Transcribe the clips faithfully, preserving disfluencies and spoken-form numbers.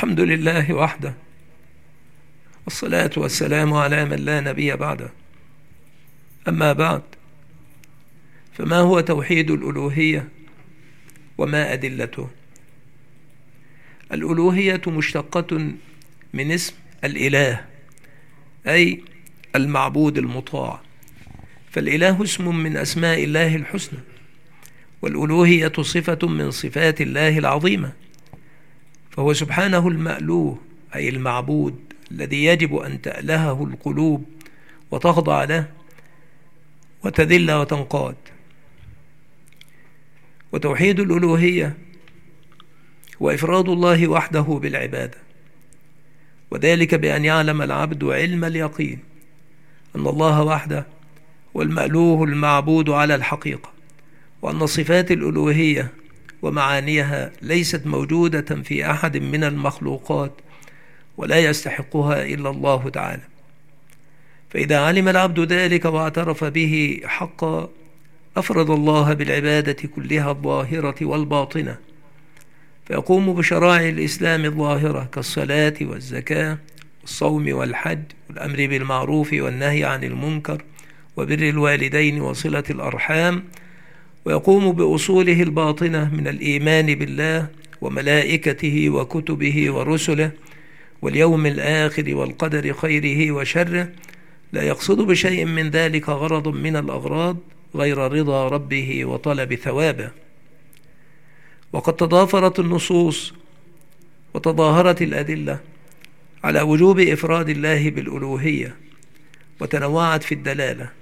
الحمد لله وحده، والصلاة والسلام على من لا نبي بعده. أما بعد، فما هو توحيد الألوهية وما أدلته؟ الألوهية مشتقة من اسم الإله، أي المعبود المطاع، فالإله اسم من أسماء الله الحسنى، والألوهية صفة من صفات الله العظيمة، فهو سبحانه المألوه أي المعبود الذي يجب أن تألهه القلوب وتخضع له وتذل وتنقاد. وتوحيد الألوهية هو إفراد الله وحده بالعبادة، وذلك بأن يعلم العبد علم اليقين أن الله وحده هو المألوه المعبود على الحقيقة، وأن صفات الألوهية ومعانيها ليست موجودة في أحد من المخلوقات ولا يستحقها إلا الله تعالى. فإذا علم العبد ذلك واعترف به حقا، أفرد الله بالعبادة كلها الظاهرة والباطنة، فيقوم بشرائع الإسلام الظاهرة كالصلاة والزكاة والصوم والحج والأمر بالمعروف والنهي عن المنكر وبر الوالدين وصلة الأرحام، ويقوم بأصوله الباطنة من الإيمان بالله وملائكته وكتبه ورسله واليوم الآخر والقدر خيره وشره، لا يقصد بشيء من ذلك غرض من الأغراض غير رضا ربه وطلب ثوابه. وقد تضافرت النصوص وتظاهرت الأدلة على وجوب إفراد الله بالألوهية، وتنوعت في الدلالة،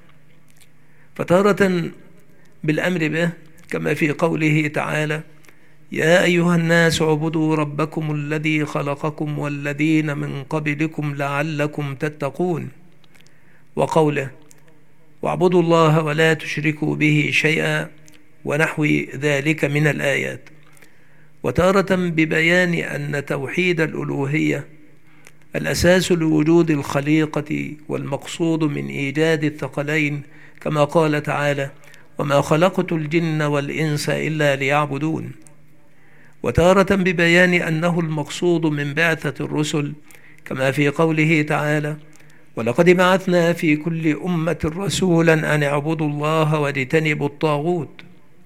فتارة بالأمر به كما في قوله تعالى: يا أيها الناس اعبدوا ربكم الذي خلقكم والذين من قبلكم لعلكم تتقون، وقوله: واعبدوا الله ولا تشركوا به شيئا، ونحو ذلك من الآيات. وتارة ببيان أن توحيد الألوهية الأساس لوجود الخليقة والمقصود من إيجاد الثقلين، كما قال تعالى: وما خلقت الجن والإنس إلا ليعبدون. وتارة ببيان أنه المقصود من بعثة الرسل، كما في قوله تعالى: ولقد بعثنا في كل أمة رسولا أن اعبدوا الله واجتنبوا الطاغوت،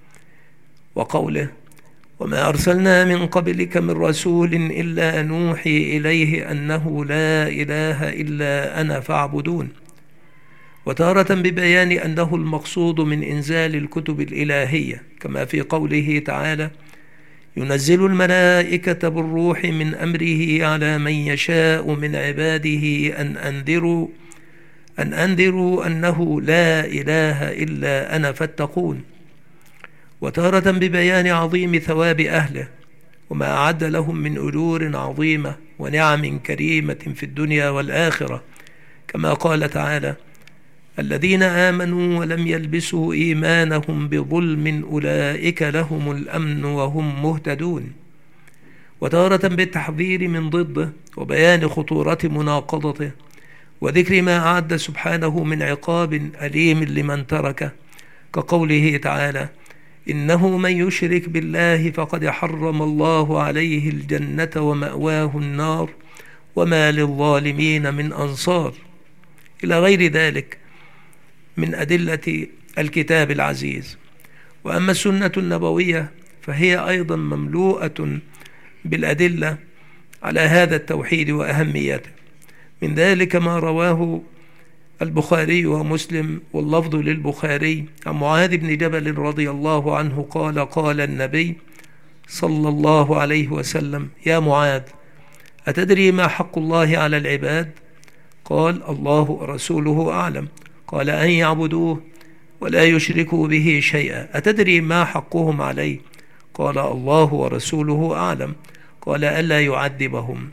وقوله: وما أرسلنا من قبلك من رسول إلا نوحي إليه أنه لا إله إلا أنا فاعبدون. وتارة ببيان أنه المقصود من إنزال الكتب الإلهية، كما في قوله تعالى: ينزل الملائكة بالروح من أمره على من يشاء من عباده أن أنذروا أن أنذروا أنه لا إله إلا أنا فاتقون. وتارة ببيان عظيم ثواب أهله وما أعد لهم من أجور عظيمة ونعم كريمة في الدنيا والآخرة، كما قال تعالى: الذين آمنوا ولم يلبسوا إيمانهم بظلم أولئك لهم الأمن وهم مهتدون. وتارة بالتحذير من ضده وبيان خطورة مناقضته، وذكر ما أعد سبحانه من عقاب أليم لمن تركه، كقوله تعالى: إنه من يشرك بالله فقد حرم الله عليه الجنة ومأواه النار وما للظالمين من أنصار، إلى غير ذلك من أدلة الكتاب العزيز. وأما السنة النبوية فهي أيضا مملوءة بالأدلة على هذا التوحيد وأهميته، من ذلك ما رواه البخاري ومسلم واللفظ للبخاري عن معاذ بن جبل رضي الله عنه قال: قال النبي صلى الله عليه وسلم: يا معاذ، أتدري ما حق الله على العباد؟ قال: الله ورسوله أعلم. قال: أن يعبدوه ولا يشركوا به شيئا. أتدري ما حقهم عليه؟ قال: الله ورسوله أعلم. قال: ألا يعذبهم.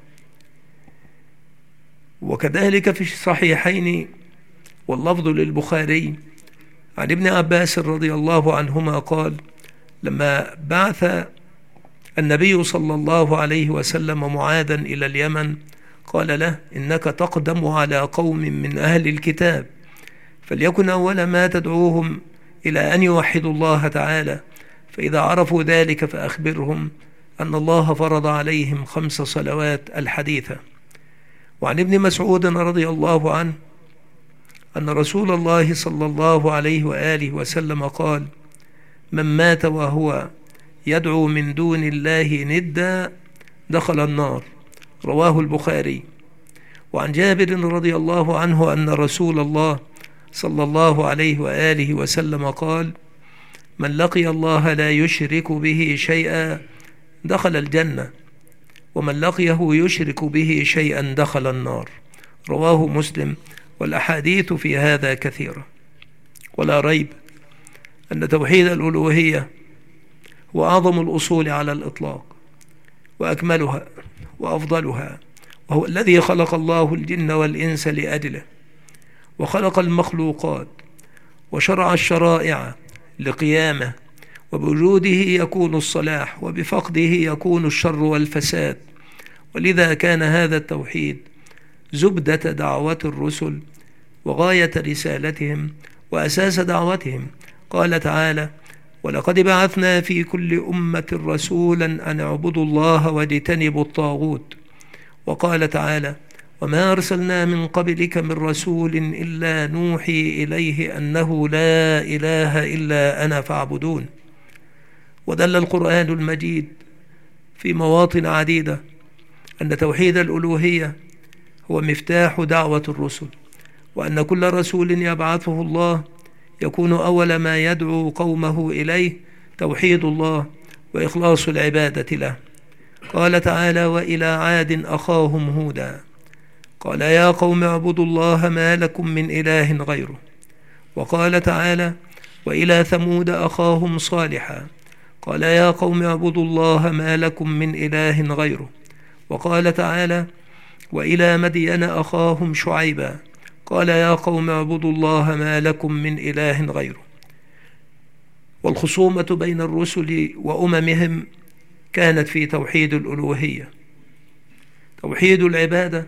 وكذلك في الصحيحين واللفظ للبخاري عن ابن عباس رضي الله عنهما قال: لما بعث النبي صلى الله عليه وسلم معاذا إلى اليمن قال له: إنك تقدم على قوم من أهل الكتاب، فليكن أول ما تدعوهم إلى أن يوحدوا الله تعالى، فإذا عرفوا ذلك فأخبرهم أن الله فرض عليهم خمس صلوات الحديثة. وعن ابن مسعود رضي الله عنه أن رسول الله صلى الله عليه وآله وسلم قال: من مات وهو يدعو من دون الله ندا دخل النار، رواه البخاري. وعن جابر رضي الله عنه أن رسول الله صلى الله عليه وآله وسلم قال: من لقي الله لا يشرك به شيئا دخل الجنة، ومن لقيه يشرك به شيئا دخل النار، رواه مسلم. والأحاديث في هذا كثيرة. ولا ريب أن توحيد الألوهية هو أعظم الأصول على الإطلاق وأكملها وأفضلها، وهو الذي خلق الله الجن والإنس لأجله، وخلق المخلوقات وشرع الشرائع لقيامه، وبوجوده يكون الصلاح وبفقده يكون الشر والفساد. ولذا كان هذا التوحيد زبدة دعوة الرسل وغاية رسالتهم وأساس دعوتهم. قال تعالى: ولقد بعثنا في كل أمة رسولا أن اعبدوا الله واجتنبوا الطاغوت. وقال تعالى: وما أرسلنا من قبلك من رسول إلا نوحي إليه أنه لا إله إلا أنا فاعبدون. ودل القرآن المجيد في مواطن عديدة أن توحيد الألوهية هو مفتاح دعوة الرسل، وأن كل رسول يبعثه الله يكون أول ما يدعو قومه إليه توحيد الله وإخلاص العبادة له. قال تعالى: وإلى عاد أخاهم هودا قال يا قوم اعبدوا الله ما لكم من إله غيره. وقال تعالى: وإلى ثمود أخاهم صالحا قال يا قوم اعبدوا الله ما لكم من إله غيره. وقال تعالى: وإلى مدين أخاهم شعيبا قال يا قوم اعبدوا الله ما لكم من إله غيره. والخصومة بين الرسل وأممهم كانت في توحيد الألوهية. توحيد العبادة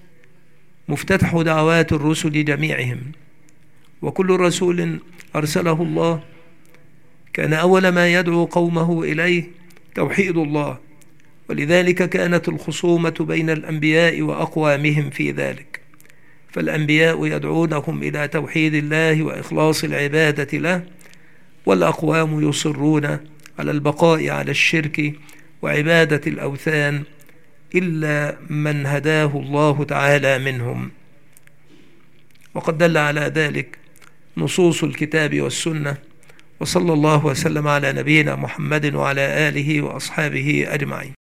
مفتتح دعوات الرسل جميعهم، وكل رسول أرسله الله كان أول ما يدعو قومه إليه توحيد الله، ولذلك كانت الخصومة بين الأنبياء وأقوامهم في ذلك. فالأنبياء يدعونهم إلى توحيد الله وإخلاص العبادة له، والأقوام يصرون على البقاء على الشرك وعبادة الأوثان إلا من هداه الله تعالى منهم. وقد دل على ذلك نصوص الكتاب والسنة. وصلى الله وسلم على نبينا محمد وعلى آله وأصحابه أجمعين.